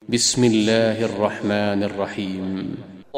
بسم الله الرحمن الرحيم.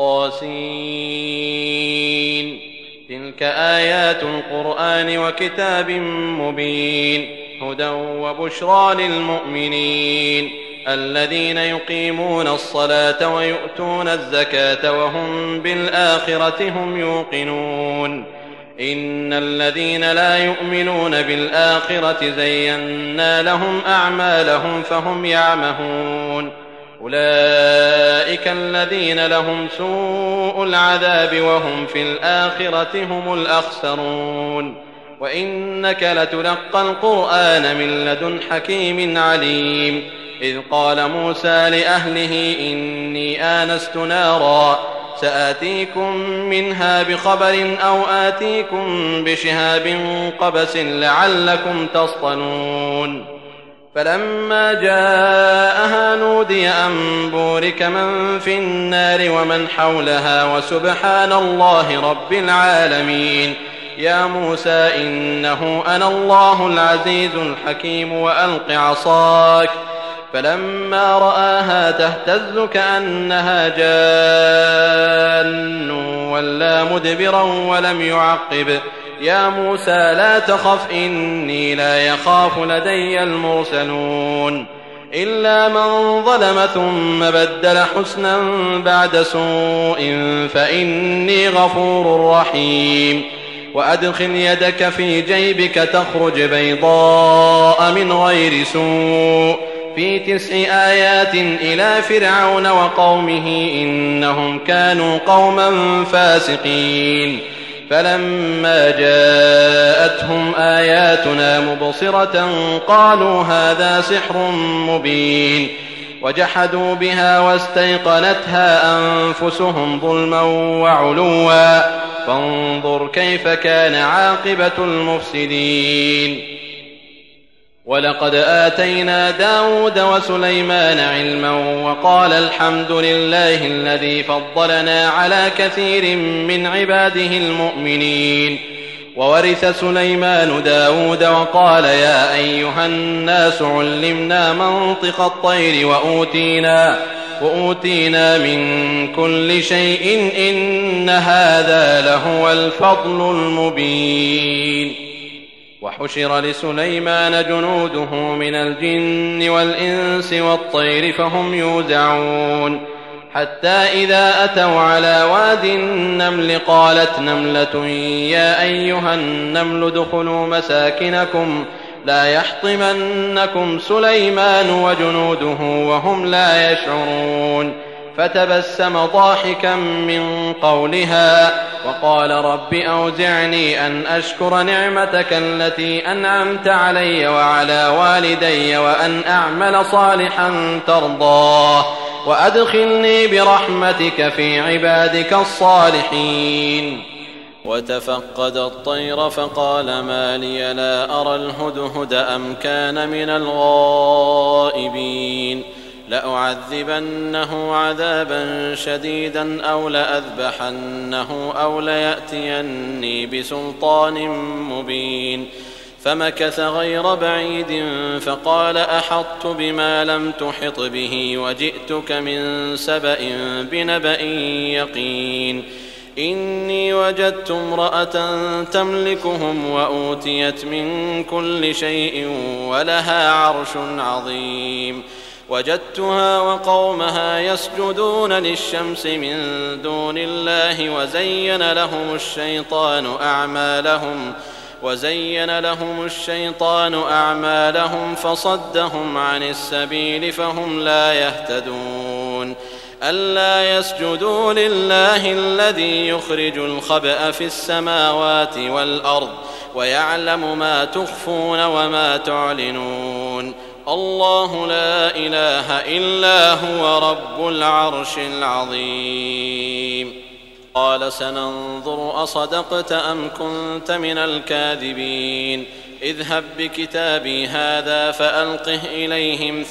طاسين. تلك آيات القرآن وكتاب مبين، هدى وبشرى للمؤمنين الذين يقيمون الصلاة ويؤتون الزكاة وهم بالآخرة هم يوقنون. إن الذين لا يؤمنون بالآخرة زينا لهم أعمالهم فهم يعمهون. أولئك الذين لهم سوء العذاب وهم في الآخرة هم الأخسرون. وإنك لتلقى القرآن من لدن حكيم عليم. إذ قال موسى لأهله إني آنست نارا سآتيكم منها بخبر أو آتيكم بشهاب قبس لعلكم تصطلون. فلما جاءها نودي أن بورك من في النار ومن حولها وسبحان الله رب العالمين. يا موسى إنه أنا الله العزيز الحكيم وألق عصاك. فلما رآها تهتز كأنها جان ولا مدبرا ولم يعقب. يا موسى لا تخف إني لا يخاف لدي المرسلون. إلا من ظلم ثم بدل حسنا بعد سوء فإني غفور رحيم. وأدخل يدك في جيبك تخرج بيضاء من غير سوء في 9 آيات إلى فرعون وقومه إنهم كانوا قوما فاسقين. فلما جاءتهم آياتنا مبصرة قالوا هذا سحر مبين. وجحدوا بها واستيقنتها أنفسهم ظلما وعلوا فانظر كيف كان عاقبة المفسدين. ولقد آتينا داود وسليمان علما وقال الحمد لله الذي فضلنا على كثير من عباده المؤمنين. وورث سليمان داود وقال يا أيها الناس علمنا منطق الطير وأوتينا من كل شيء إن هذا لهو الفضل المبين. وحشر لسليمان جنوده من الجن والإنس والطير فهم يوزعون. حتى إذا أتوا على واد النمل قالت نملة يا أيها النمل ادخلوا مساكنكم لا يحطمنكم سليمان وجنوده وهم لا يشعرون. فتبسم ضاحكا من قولها وقال رب أوزعني أن أشكر نعمتك التي أنعمت علي وعلى والدي وأن أعمل صالحا ترضاه وأدخلني برحمتك في عبادك الصالحين. وتفقد الطير فقال ما لي لا أرى الهدهد أم كان من الغائبين. لأعذبنه عذابا شديدا أو لأذبحنه أو ليأتيني بسلطان مبين. فمكث غير بعيد فقال أحطت بما لم تحط به وجئتك من سبأ بنبأ يقين. إني وجدت امرأة تملكهم وأوتيت من كل شيء ولها عرش عظيم. وجدتها وقومها يسجدون للشمس من دون الله وزين لهم الشيطان أعمالهم فصدهم عن السبيل فهم لا يهتدون. ألا يسجدوا لله الذي يخرج الخبأ في السماوات والأرض ويعلم ما تخفون وما تعلنون. الله لا إله إلا هو رب العرش العظيم. قال سننظر أصدقت أم كنت من الكاذبين. اذهب بكتابي هذا فألقه إليهم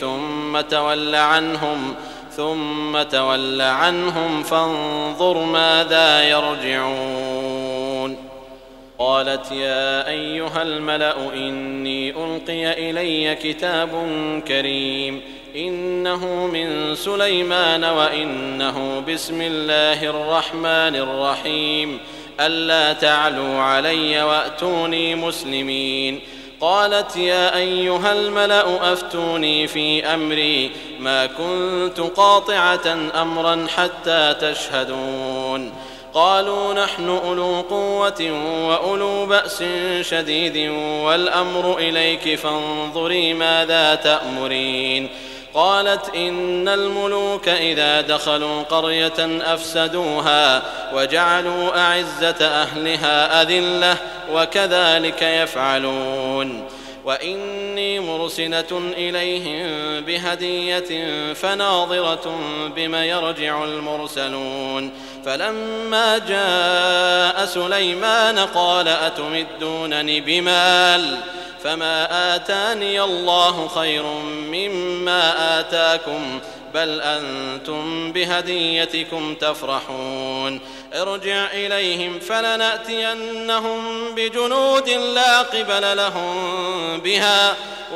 ثم تول عنهم فانظر ماذا يرجعون. قالت يا أيها الملأ إني ألقي إلي كتاب كريم إنه من سليمان وإنه بسم الله الرحمن الرحيم ألا تعلوا علي وأتوني مسلمين. قالت يا أيها الملأ أفتوني في أمري ما كنت قاطعة أمرا حتى تشهدون. قالوا نحن أولو قوة وأولو بأس شديد والأمر إليك فانظري ماذا تأمرين. قالت إن الملوك إذا دخلوا قرية أفسدوها وجعلوا أعزة أهلها أذلة وكذلك يفعلون. وإني مرسلة إليهم بهدية فناظرة بما يرجع المرسلون. فلما جاء سليمان قال أتمدونني بمال فما آتاني الله خير مما آتاكم بل أنتم بهديتكم تفرحون. ارجع إليهم فلنأتينهم بجنود لا قبل لهم بها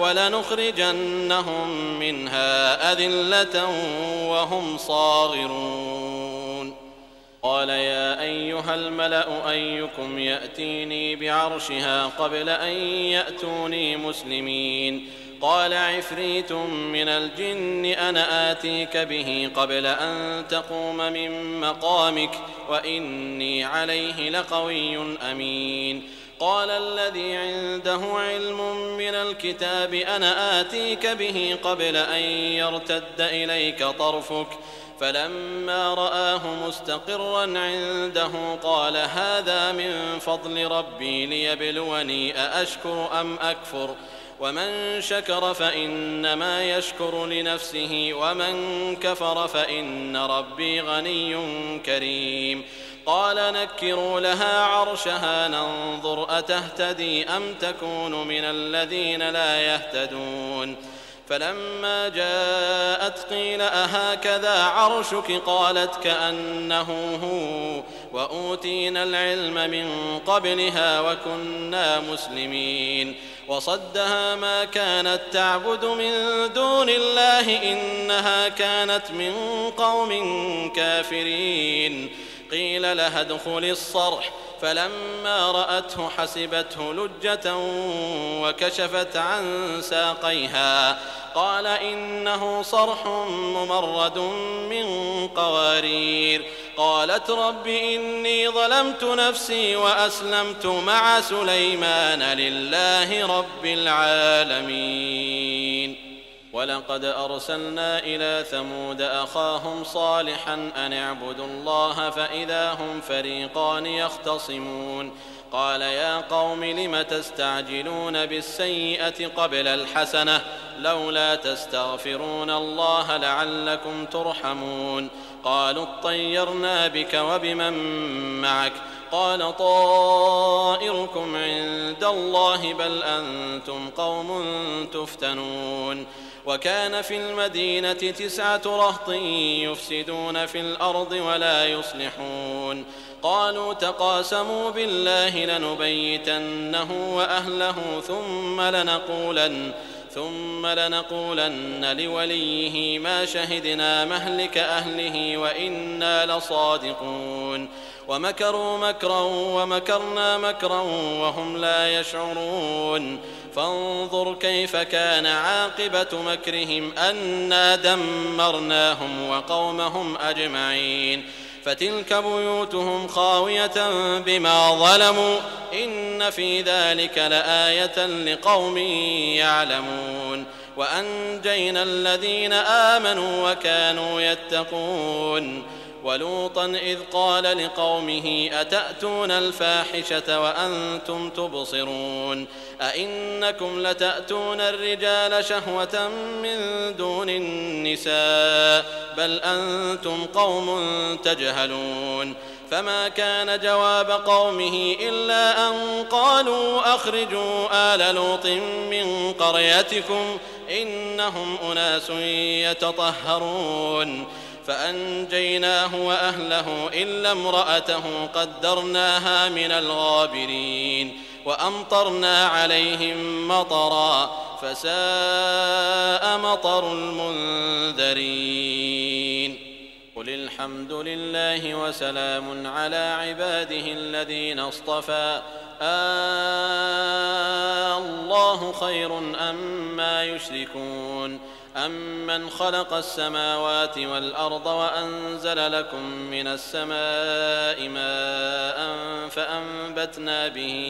ولنخرجنهم منها أذلة وهم صاغرون. قال يا أيها الملأ أيكم يأتيني بعرشها قبل أن يأتوني مسلمين. قال عفريت من الجن أنا آتيك به قبل أن تقوم من مقامك وإني عليه لقوي أمين. قال الذي عنده علم من الكتاب أنا آتيك به قبل أن يرتد إليك طرفك فلما رآه مستقرا عنده قال هذا من فضل ربي ليبلوني أأشكر أم أكفر ومن شكر فإنما يشكر لنفسه ومن كفر فإن ربي غني كريم. قال نكروا لها عرشها ننظر أتهتدي أم تكون من الذين لا يهتدون. فلما جاءت قيل أهكذا عرشك قالت كأنه هو وأوتينا العلم من قبلها وكنا مسلمين. وصدها ما كانت تعبد من دون الله إنها كانت من قوم كافرين. قيل لها ادخل الصرح فلما رأته حسبته لجة وكشفت عن ساقيها قال إنه صرح ممرد من قوارير. قالت رب إني ظلمت نفسي وأسلمت مع سليمان لله رب العالمين. ولقد أرسلنا إلى ثمود أخاهم صالحا أن اعبدوا الله فإذا هم فريقان يختصمون. قال يا قوم لم تستعجلون بالسيئة قبل الحسنة لولا تستغفرون الله لعلكم ترحمون. قالوا اطيرنا بك وبمن معك قال طائركم عند الله بل أنتم قوم تفتنون. وكان في المدينة 9 رهط يفسدون في الأرض ولا يصلحون. قالوا تقاسموا بالله لنبيتنه وأهله ثم لنقولن لوليه ما شهدنا مهلك أهله وإنا لصادقون. ومكروا مكرا ومكرنا مكرا وهم لا يشعرون. فانظر كيف كان عاقبة مكرهم أنا دمرناهم وقومهم أجمعين. فتلك بيوتهم خاوية بما ظلموا إن في ذلك لآية لقوم يعلمون. وأنجينا الذين آمنوا وكانوا يتقون. ولوطا إذ قال لقومه أتأتون الفاحشة وأنتم تبصرون أئنكم لتأتون الرجال شهوة من دون النساء بل أنتم قوم تجهلون. فما كان جواب قومه إلا أن قالوا أخرجوا آل لوط من قريتكم إنهم أناس يتطهرون. فأنجيناه وأهله إلا امرأته قدرناها من الغابرين. وأمطرنا عليهم مطرا فساء مطر المنذرين. قل الحمد لله وسلام على عباده الذين اصطفى الله خير أما يشركون أمن خلق السماوات والأرض وأنزل لكم من السماء ماء فأنبتنا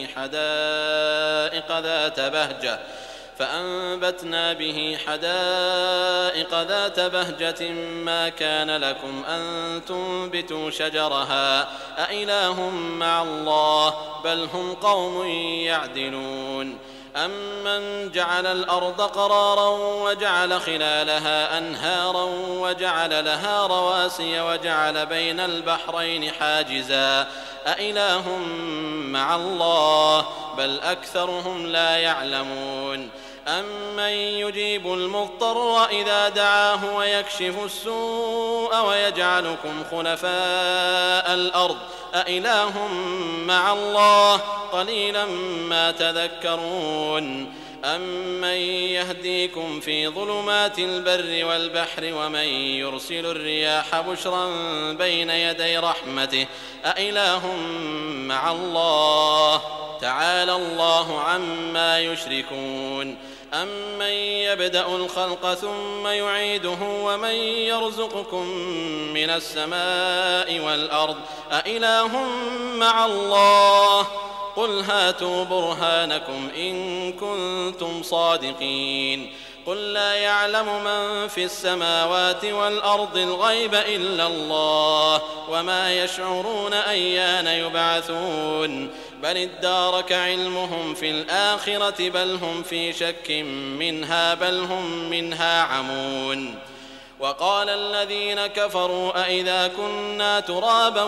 به حدائق ذات بهجة ما كان لكم أن تنبتوا شجرها أإله مع الله بل هم قوم يعدلون. أمن جعل الأرض قرارا وجعل خلالها أنهارا وجعل لها رواسي وجعل بين البحرين حاجزا أإله مع الله بل أكثرهم لا يعلمون. أمن يجيب المضطر إذا دعاه ويكشف السوء ويجعلكم خلفاء الأرض أإله مع الله قليلا ما تذكرون. أمن يهديكم في ظلمات البر والبحر ومن يرسل الرياح بشرا بين يدي رحمته أإله مع الله تعالى الله عما يشركون. أمن يبدأ الخلق ثم يعيده ومن يرزقكم من السماء والأرض أإله مع الله قل هاتوا برهانكم إن كنتم صادقين. قل لا يعلم من في السماوات والأرض الغيب إلا الله وما يشعرون أيان يبعثون بل ادارك علمهم في الآخرة بل هم في شك منها بل هم منها عمون. وقال الذين كفروا أئذا كنا ترابا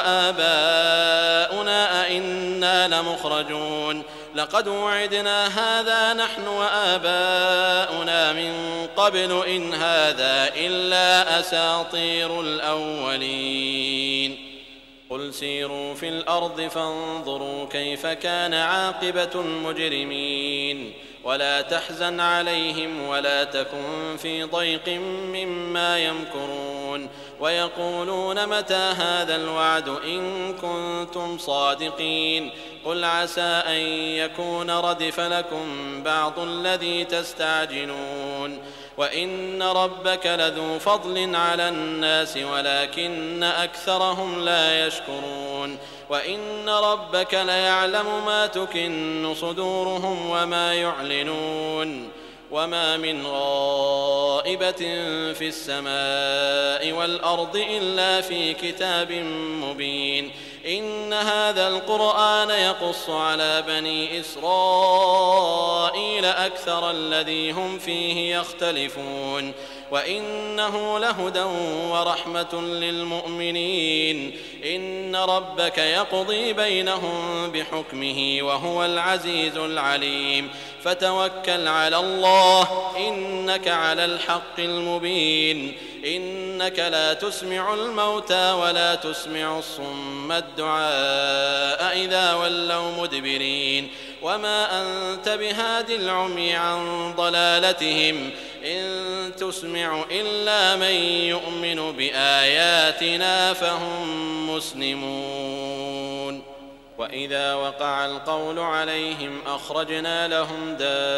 وآباؤنا أئنا لمخرجون لقد وعدنا هذا نحن وآباؤنا من قبل إن هذا إلا أساطير الأولين. قل سيروا في الأرض فانظروا كيف كان عاقبة المجرمين ولا تحزن عليهم ولا تكن في ضيق مما يمكرون ويقولون متى هذا الوعد إن كنتم صادقين. قل عسى أن يكون ردف لكم بعض الذي تستعجلون وإن ربك لذو فضل على الناس ولكن أكثرهم لا يشكرون. وإن ربك ليعلم ما تكن صدورهم وما يعلنون. وما من غائبة في السماء والأرض إلا في كتاب مبين. إن هذا القرآن يقص على بني إسرائيل أكثر الذي هم فيه يختلفون وإنه لهدى ورحمة للمؤمنين. إن ربك يقضي بينهم بحكمه وهو العزيز العليم. فتوكل على الله إنك على الحق المبين. إنك لا تسمع الموتى ولا تسمع الصم الدعاء إذا ولوا مدبرين وما أنت بهاد العمي عن ضلالتهم إن تسمع إلا من يؤمن بآياتنا فهم مسلمون. وإذا وقع القول عليهم أخرجنا لهم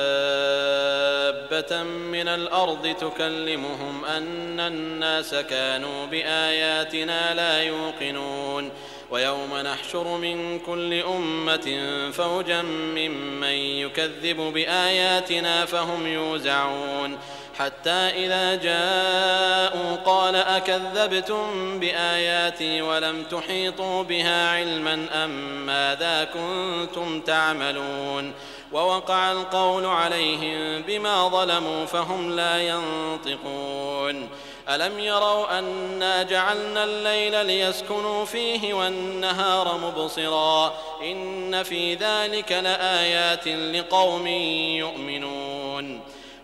دابة من الأرض تكلمهم أن الناس كانوا بآياتنا لا يوقنون. ويوم نحشر من كل أمة فوجا ممن يكذب بآياتنا فهم يوزعون حتى إذا جاءوا قال أكذبتم بآياتي ولم تحيطوا بها علما أم ماذا كنتم تعملون. ووقع القول عليهم بما ظلموا فهم لا ينطقون. ألم يروا أنا جعلنا الليل ليسكنوا فيه والنهار مبصرا إن في ذلك لآيات لقوم يؤمنون.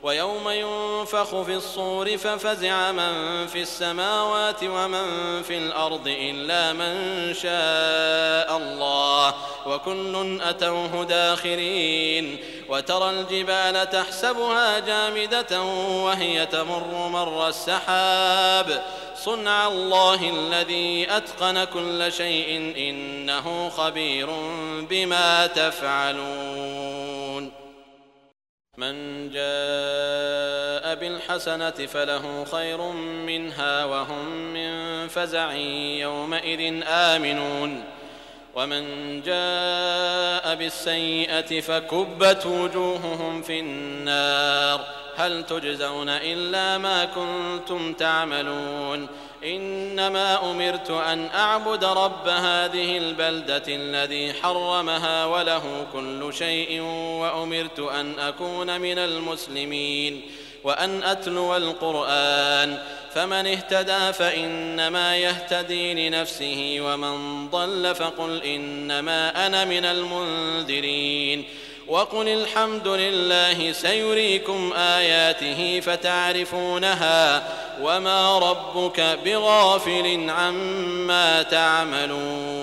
ويوم ينفخ في الصور ففزع من في السماوات ومن في الأرض إلا من شاء الله وكل أتوه داخرين وترى الجبال تحسبها جامدة وهي تمر مر السحاب صنع الله الذي أتقن كل شيء إنه خبير بما تفعلون من جاء بالحسنة فله خير منها وهم من فزع يومئذ آمنون ومن جاء بالسيئة فكبت وجوههم في النار هل تجزون إلا ما كنتم تعملون إنما أمرت أن أعبد رب هذه البلدة الذي حرمها وله كل شيء وأمرت أن أكون من المسلمين وأن أتلو القرآن فمن اهتدى فإنما يهتدي لنفسه ومن ضل فقل إنما أنا من المنذرين وقل الحمد لله سيريكم آياته فتعرفونها وما ربك بغافل عما تعملون